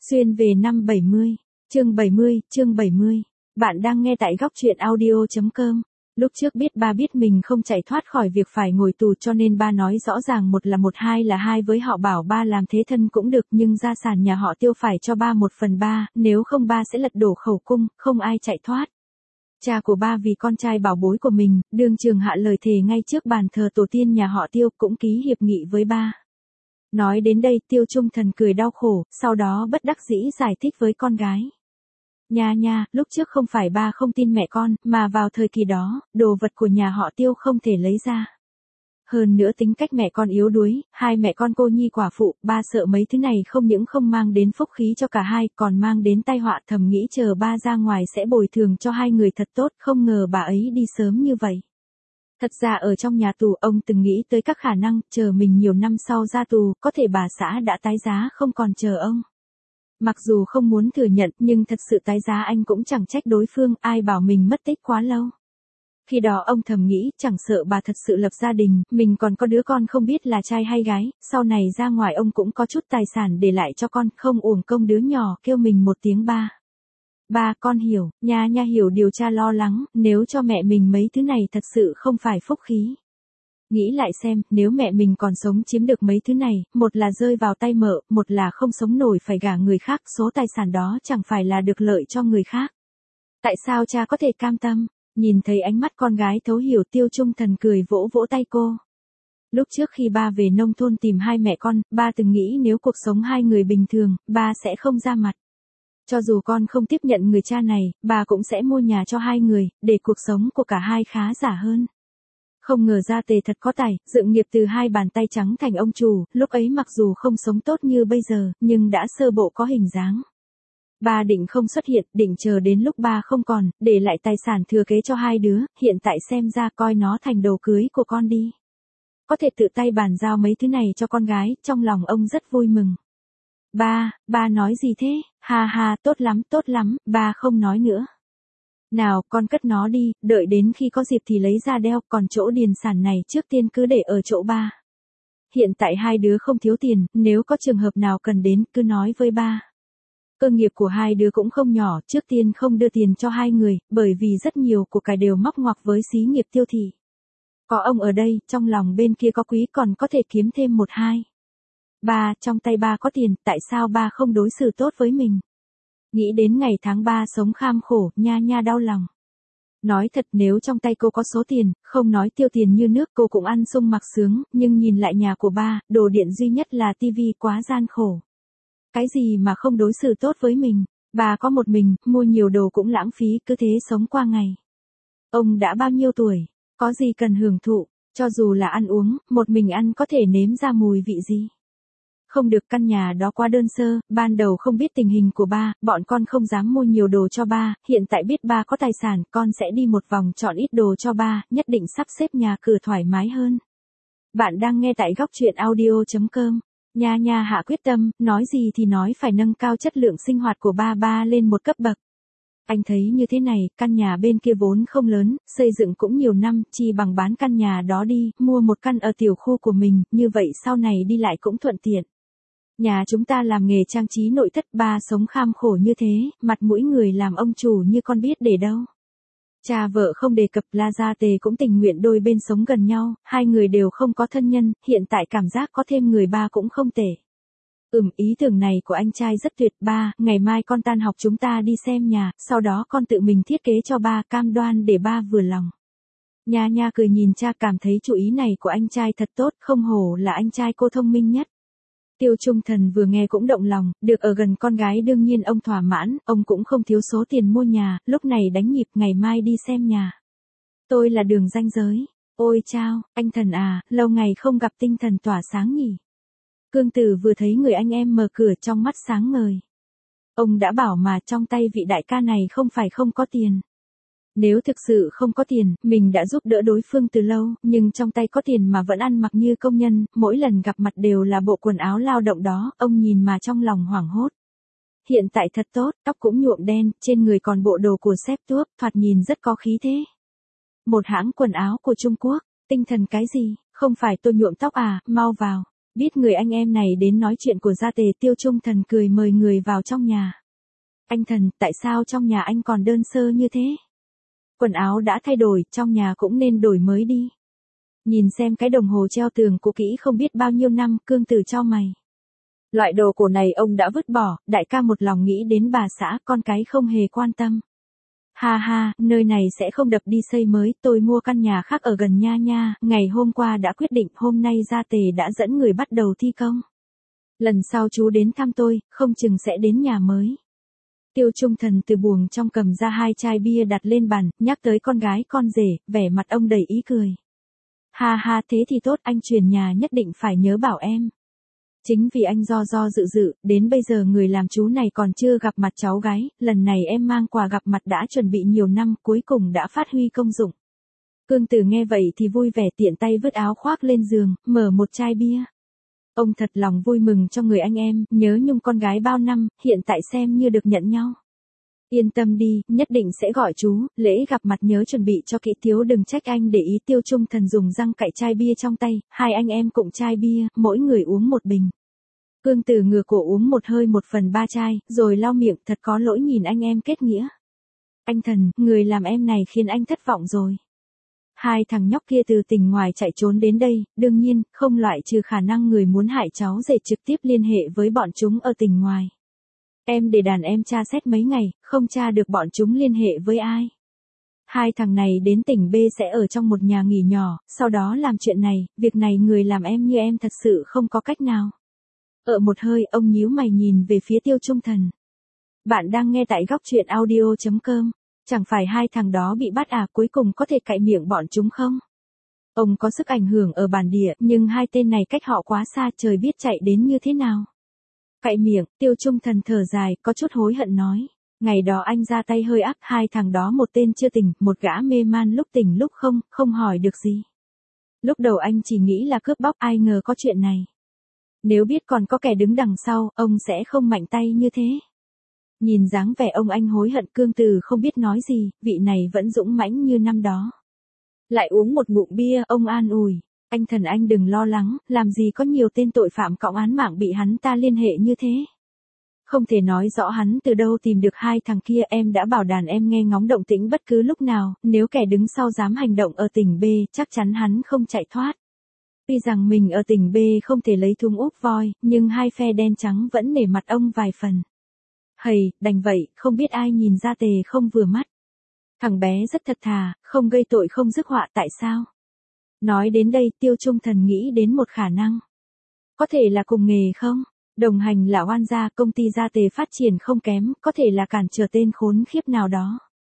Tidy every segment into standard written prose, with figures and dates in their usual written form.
Xuyên về năm 70, chương 70. Bạn đang nghe tại góc truyện audio.com. Lúc trước ba biết mình không chạy thoát khỏi việc phải ngồi tù cho nên ba nói rõ ràng một là một hai là hai với họ, bảo ba làm thế thân cũng được nhưng gia sản nhà họ Tiêu phải cho ba 1/3, nếu không ba sẽ lật đổ khẩu cung, không ai chạy thoát. Cha của ba vì con trai bảo bối của mình, đương trường hạ lời thề ngay trước bàn thờ tổ tiên nhà họ Tiêu, cũng ký hiệp nghị với ba. Nói đến đây Tiêu Trung Thần cười đau khổ, sau đó bất đắc dĩ giải thích với con gái. Nha, lúc trước không phải ba không tin mẹ con, mà vào thời kỳ đó, đồ vật của nhà họ Tiêu không thể lấy ra. Hơn nữa tính cách mẹ con yếu đuối, hai mẹ con cô nhi quả phụ, ba sợ mấy thứ này không những không mang đến phúc khí cho cả hai, còn mang đến tai họa, thầm nghĩ chờ ba ra ngoài sẽ bồi thường cho hai người thật tốt, không ngờ bà ấy đi sớm như vậy. Thật ra ở trong nhà tù ông từng nghĩ tới các khả năng, chờ mình nhiều năm sau ra tù, có thể bà xã đã tái giá không còn chờ ông. Mặc dù không muốn thừa nhận nhưng thật sự tái giá anh cũng chẳng trách đối phương, ai bảo mình mất tích quá lâu. Khi đó ông thầm nghĩ chẳng sợ bà thật sự lập gia đình, mình còn có đứa con không biết là trai hay gái, sau này ra ngoài ông cũng có chút tài sản để lại cho con, không uổng công đứa nhỏ kêu mình một tiếng ba. Ba, con hiểu, nha hiểu điều cha lo lắng, nếu cho mẹ mình mấy thứ này thật sự không phải phúc khí. Nghĩ lại xem, nếu mẹ mình còn sống chiếm được mấy thứ này, một là rơi vào tay mợ, một là không sống nổi phải gả người khác, số tài sản đó chẳng phải là được lợi cho người khác. Tại sao cha có thể cam tâm? Nhìn thấy ánh mắt con gái thấu hiểu, Tiêu Trung Thần cười vỗ vỗ tay cô. Lúc trước khi ba về nông thôn tìm hai mẹ con, ba từng nghĩ nếu cuộc sống hai người bình thường, ba sẽ không ra mặt. Cho dù con không tiếp nhận người cha này, bà cũng sẽ mua nhà cho hai người, để cuộc sống của cả hai khá giả hơn. Không ngờ Gia Tề thật có tài, dựng nghiệp từ hai bàn tay trắng thành ông chủ, lúc ấy mặc dù không sống tốt như bây giờ, nhưng đã sơ bộ có hình dáng. Ba định không xuất hiện, định chờ đến lúc ba không còn, để lại tài sản thừa kế cho hai đứa, hiện tại xem ra coi nó thành đồ cưới của con đi. Có thể tự tay bàn giao mấy thứ này cho con gái, trong lòng ông rất vui mừng. Ba nói gì thế? Ha, tốt lắm, ba không nói nữa. Nào, con cất nó đi, đợi đến khi có dịp thì lấy ra đeo, còn chỗ điền sản này trước tiên cứ để ở chỗ ba. Hiện tại hai đứa không thiếu tiền, nếu có trường hợp nào cần đến, cứ nói với ba. Cơ nghiệp của hai đứa cũng không nhỏ, trước tiên không đưa tiền cho hai người, bởi vì rất nhiều của cải đều móc ngoặc với xí nghiệp Tiêu thị. Có ông ở đây, trong lòng bên kia có quý còn có thể kiếm thêm 1-2. Ba, trong tay ba có tiền, tại sao ba không đối xử tốt với mình? Nghĩ đến ngày tháng ba sống kham khổ, nha đau lòng. Nói thật, nếu trong tay cô có số tiền, không nói tiêu tiền như nước, cô cũng ăn sung mặc sướng, nhưng nhìn lại nhà của ba, đồ điện duy nhất là tivi, quá gian khổ. Cái gì mà không đối xử tốt với mình? Bà có một mình, mua nhiều đồ cũng lãng phí, cứ thế sống qua ngày. Ông đã bao nhiêu tuổi? Có gì cần hưởng thụ? Cho dù là ăn uống, một mình ăn có thể nếm ra mùi vị gì? Không được, căn nhà đó quá đơn sơ, ban đầu không biết tình hình của ba, bọn con không dám mua nhiều đồ cho ba, hiện tại biết ba có tài sản, con sẽ đi một vòng chọn ít đồ cho ba, nhất định sắp xếp nhà cửa thoải mái hơn. Bạn đang nghe tại góc truyện audio.com. Nha hạ quyết tâm, nói gì thì nói phải nâng cao chất lượng sinh hoạt của ba lên một cấp bậc. Anh thấy như thế này, căn nhà bên kia vốn không lớn, xây dựng cũng nhiều năm, chi bằng bán căn nhà đó đi, mua một căn ở tiểu khu của mình, như vậy sau này đi lại cũng thuận tiện. Nhà chúng ta làm nghề trang trí nội thất, ba sống kham khổ như thế, mặt mũi người làm ông chủ như con biết để đâu. Cha vợ không đề cập, La Gia Tề cũng tình nguyện đôi bên sống gần nhau, hai người đều không có thân nhân, hiện tại cảm giác có thêm người ba cũng không tệ. Ý tưởng này của anh trai rất tuyệt. Ba, ngày mai con tan học chúng ta đi xem nhà, sau đó con tự mình thiết kế cho ba, cam đoan để ba vừa lòng. Nha cười nhìn cha, cảm thấy chủ ý này của anh trai thật tốt, không hổ là anh trai cô thông minh nhất. Tiêu Trung Thần vừa nghe cũng động lòng, được ở gần con gái đương nhiên ông thỏa mãn, ông cũng không thiếu số tiền mua nhà, lúc này đánh nhịp, ngày mai đi xem nhà. Tôi là Đường Ranh Giới. Ôi chao, anh Thần à, lâu ngày không gặp, tinh thần tỏa sáng nhỉ. Cương Tử vừa thấy người anh em mở cửa, trong mắt sáng ngời. Ông đã bảo mà, trong tay vị đại ca này không phải không có tiền. Nếu thực sự không có tiền, mình đã giúp đỡ đối phương từ lâu, nhưng trong tay có tiền mà vẫn ăn mặc như công nhân, mỗi lần gặp mặt đều là bộ quần áo lao động đó, ông nhìn mà trong lòng hoảng hốt. Hiện tại thật tốt, tóc cũng nhuộm đen, trên người còn bộ đồ của sếp tuốc, thoạt nhìn rất có khí thế. Một hãng quần áo của Trung Quốc, tinh thần cái gì, không phải tôi nhuộm tóc à, mau vào. Biết người anh em này đến nói chuyện của Gia Tề, Tiêu Trung Thần cười mời người vào trong nhà. Anh Thần, tại sao trong nhà anh còn đơn sơ như thế? Quần áo đã thay đổi, trong nhà cũng nên đổi mới đi. Nhìn xem cái đồng hồ treo tường cũ kỹ không biết bao nhiêu năm, Cương Tử chau mày. Loại đồ cổ này ông đã vứt bỏ, đại ca một lòng nghĩ đến bà xã, con cái không hề quan tâm. Ha ha, nơi này sẽ không đập đi xây mới, tôi mua căn nhà khác ở gần nha nha, ngày hôm qua đã quyết định, hôm nay Gia Tề đã dẫn người bắt đầu thi công. Lần sau chú đến thăm tôi, không chừng sẽ đến nhà mới. Tiêu Trung Thần từ buồng trong cầm ra 2 chai bia đặt lên bàn, nhắc tới con gái con rể, vẻ mặt ông đầy ý cười. Ha ha, thế thì tốt, anh chuyển nhà nhất định phải nhớ bảo em. Chính vì anh do dự, đến bây giờ người làm chú này còn chưa gặp mặt cháu gái, lần này em mang quà gặp mặt đã chuẩn bị nhiều năm, cuối cùng đã phát huy công dụng. Cương Tử nghe vậy thì vui vẻ tiện tay vứt áo khoác lên giường, mở một chai bia. Ông thật lòng vui mừng cho người anh em, nhớ nhung con gái bao năm, hiện tại xem như được nhận nhau. Yên tâm đi, nhất định sẽ gọi chú, lễ gặp mặt nhớ chuẩn bị cho kỹ, thiếu đừng trách anh để ý. Tiêu Trung Thần dùng răng cạy chai bia trong tay, hai anh em cụng chai bia, mỗi người uống một bình. Cương Tử ngửa cổ uống một hơi 1/3 chai, rồi lau miệng, thật có lỗi nhìn anh em kết nghĩa. Anh Thần, người làm em này khiến anh thất vọng rồi. Hai thằng nhóc kia từ tỉnh ngoài chạy trốn đến đây, đương nhiên, không loại trừ khả năng người muốn hại cháu rể trực tiếp liên hệ với bọn chúng ở tỉnh ngoài. Em để đàn em tra xét mấy ngày, không tra được bọn chúng liên hệ với ai. Hai thằng này đến tỉnh B sẽ ở trong một nhà nghỉ nhỏ, sau đó làm chuyện này, việc này người làm em như em thật sự không có cách nào. Ở một hơi, ông nhíu mày nhìn về phía Tiêu Trung Thần. Bạn đang nghe tại góc truyện audio.com. Chẳng phải hai thằng đó bị bắt à, cuối cùng có thể cạy miệng bọn chúng không? Ông có sức ảnh hưởng ở bản địa, nhưng hai tên này cách họ quá xa, trời biết chạy đến như thế nào. Cạy miệng, Tiêu Trung Thần thở dài, có chút hối hận nói. Ngày đó anh ra tay hơi ác, hai thằng đó một tên chưa tỉnh, một gã mê man lúc tỉnh lúc không hỏi được gì. Lúc đầu anh chỉ nghĩ là cướp bóc, ai ngờ có chuyện này. Nếu biết còn có kẻ đứng đằng sau, ông sẽ không mạnh tay như thế. Nhìn dáng vẻ ông anh hối hận, Cương Tử không biết nói gì, vị này vẫn dũng mãnh như năm đó. Lại uống một ngụm bia, ông an ủi. Anh Thần anh đừng lo lắng, làm gì có nhiều tên tội phạm cõng án mạng bị hắn ta liên hệ như thế. Không thể nói rõ hắn từ đâu tìm được hai thằng kia, em đã bảo đàn em nghe ngóng động tĩnh bất cứ lúc nào, nếu kẻ đứng sau dám hành động ở tỉnh B, chắc chắn hắn không chạy thoát. Tuy rằng mình ở tỉnh B không thể lấy thúng úp voi, nhưng hai phe đen trắng vẫn nể mặt ông vài phần. Hầy, đành vậy, không biết ai nhìn Gia Tề không vừa mắt. Thằng bé rất thật thà, không gây tội không rước họa, tại sao? Nói đến đây, Tiêu Trung Thần nghĩ đến một khả năng. Có thể là cùng nghề không? Đồng hành là oan gia, công ty Gia Tề phát triển không kém, có thể là cản trở tên khốn khiếp nào đó.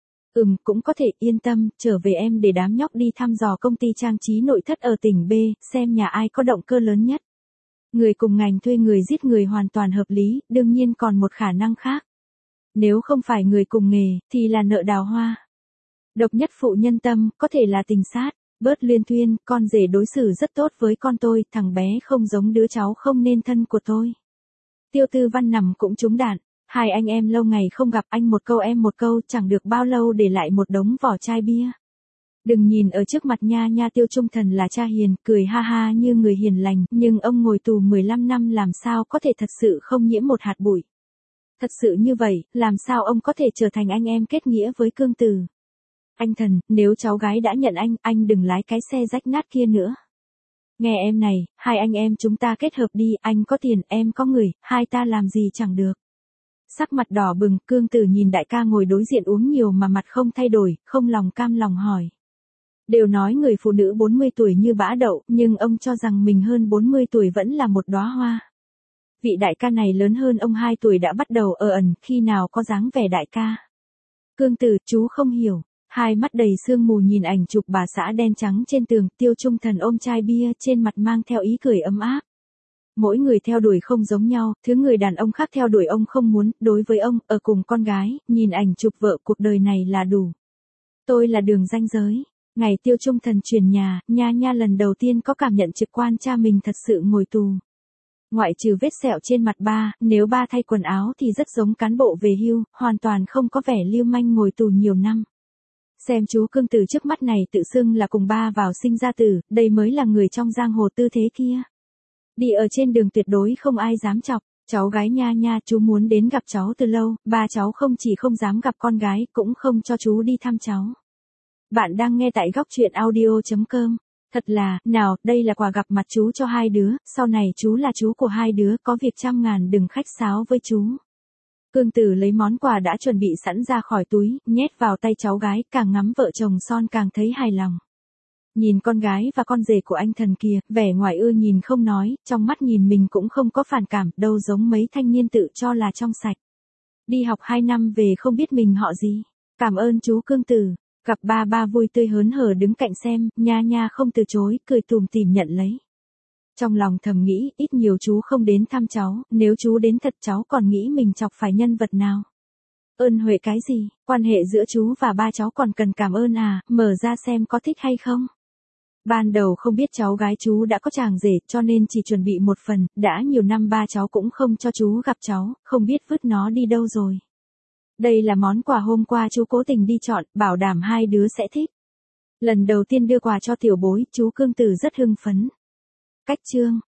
Cũng có thể, yên tâm, trở về em để đám nhóc đi thăm dò công ty trang trí nội thất ở tỉnh B, xem nhà ai có động cơ lớn nhất. Người cùng ngành thuê người giết người hoàn toàn hợp lý, đương nhiên còn một khả năng khác. Nếu không phải người cùng nghề, thì là nợ đào hoa. Độc nhất phụ nhân tâm, có thể là tình sát. Bớt luyên thuyên, con rể đối xử rất tốt với con tôi, thằng bé không giống đứa cháu không nên thân của tôi. Tiêu Tư Văn nằm cũng trúng đạn. Hai anh em lâu ngày không gặp, anh một câu em một câu, chẳng được bao lâu để lại một đống vỏ chai bia. Đừng nhìn ở trước mặt nha nha, Tiêu Trung Thần là cha hiền, cười ha ha như người hiền lành, nhưng ông ngồi tù 15 năm làm sao có thể thật sự không nhiễm một hạt bụi. Thật sự như vậy, làm sao ông có thể trở thành anh em kết nghĩa với Cương Tử. Anh Thần, nếu cháu gái đã nhận anh đừng lái cái xe rách nát kia nữa. Nghe em này, hai anh em chúng ta kết hợp đi, anh có tiền, em có người, hai ta làm gì chẳng được. Sắc mặt đỏ bừng, Cương Tử nhìn đại ca ngồi đối diện uống nhiều mà mặt không thay đổi, không lòng cam lòng hỏi. Đều nói người phụ nữ 40 tuổi như bã đậu, nhưng ông cho rằng mình hơn 40 tuổi vẫn là một đóa hoa. Vị đại ca này lớn hơn ông 2 tuổi đã bắt đầu ẩn, khi nào có dáng vẻ đại ca. Cương Tử, chú không hiểu. Hai mắt đầy sương mù nhìn ảnh chụp bà xã đen trắng trên tường, Tiêu Trung Thần ôm chai bia trên mặt mang theo ý cười ấm áp. Mỗi người theo đuổi không giống nhau, thứ người đàn ông khác theo đuổi ông không muốn, đối với ông, ở cùng con gái, nhìn ảnh chụp vợ cuộc đời này là đủ. Tôi là đường ranh giới. Ngày Tiêu Trung Thần chuyển nhà, nha nha lần đầu tiên có cảm nhận trực quan cha mình thật sự ngồi tù. Ngoại trừ vết sẹo trên mặt ba, nếu ba thay quần áo thì rất giống cán bộ về hưu, hoàn toàn không có vẻ lưu manh ngồi tù nhiều năm. Xem chú Cương Tử trước mắt này tự xưng là cùng ba vào sinh ra tử, đây mới là người trong giang hồ tư thế kia. Đi ở trên đường tuyệt đối không ai dám chọc. Cháu gái nha nha, chú muốn đến gặp cháu từ lâu, ba cháu không chỉ không dám gặp con gái, cũng không cho chú đi thăm cháu. Bạn đang nghe tại góc chuyện audio.com. Thật là, nào, đây là quà gặp mặt chú cho hai đứa, sau này chú là chú của hai đứa, có việc 100.000 đừng khách sáo với chú. Cương Tử lấy món quà đã chuẩn bị sẵn ra khỏi túi, nhét vào tay cháu gái, càng ngắm vợ chồng son càng thấy hài lòng. Nhìn con gái và con rể của anh thần kìa, vẻ ngoài ưa nhìn không nói, trong mắt nhìn mình cũng không có phản cảm, đâu giống mấy thanh niên tự cho là trong sạch. Đi học 2 năm về không biết mình họ gì. Cảm ơn chú Cương Tử. Gặp ba vui tươi hớn hở đứng cạnh xem, nha nha không từ chối, cười tủm tỉm nhận lấy. Trong lòng thầm nghĩ, ít nhiều chú không đến thăm cháu, nếu chú đến thật cháu còn nghĩ mình chọc phải nhân vật nào. Ơn huệ cái gì, quan hệ giữa chú và ba cháu còn cần cảm ơn à, mở ra xem có thích hay không. Ban đầu không biết cháu gái chú đã có chàng rể cho nên chỉ chuẩn bị một phần, đã nhiều năm ba cháu cũng không cho chú gặp cháu, không biết vứt nó đi đâu rồi. Đây là món quà hôm qua chú cố tình đi chọn, bảo đảm hai đứa sẽ thích. Lần đầu tiên đưa quà cho tiểu bối, chú Cương Tử rất hưng phấn. Cách chương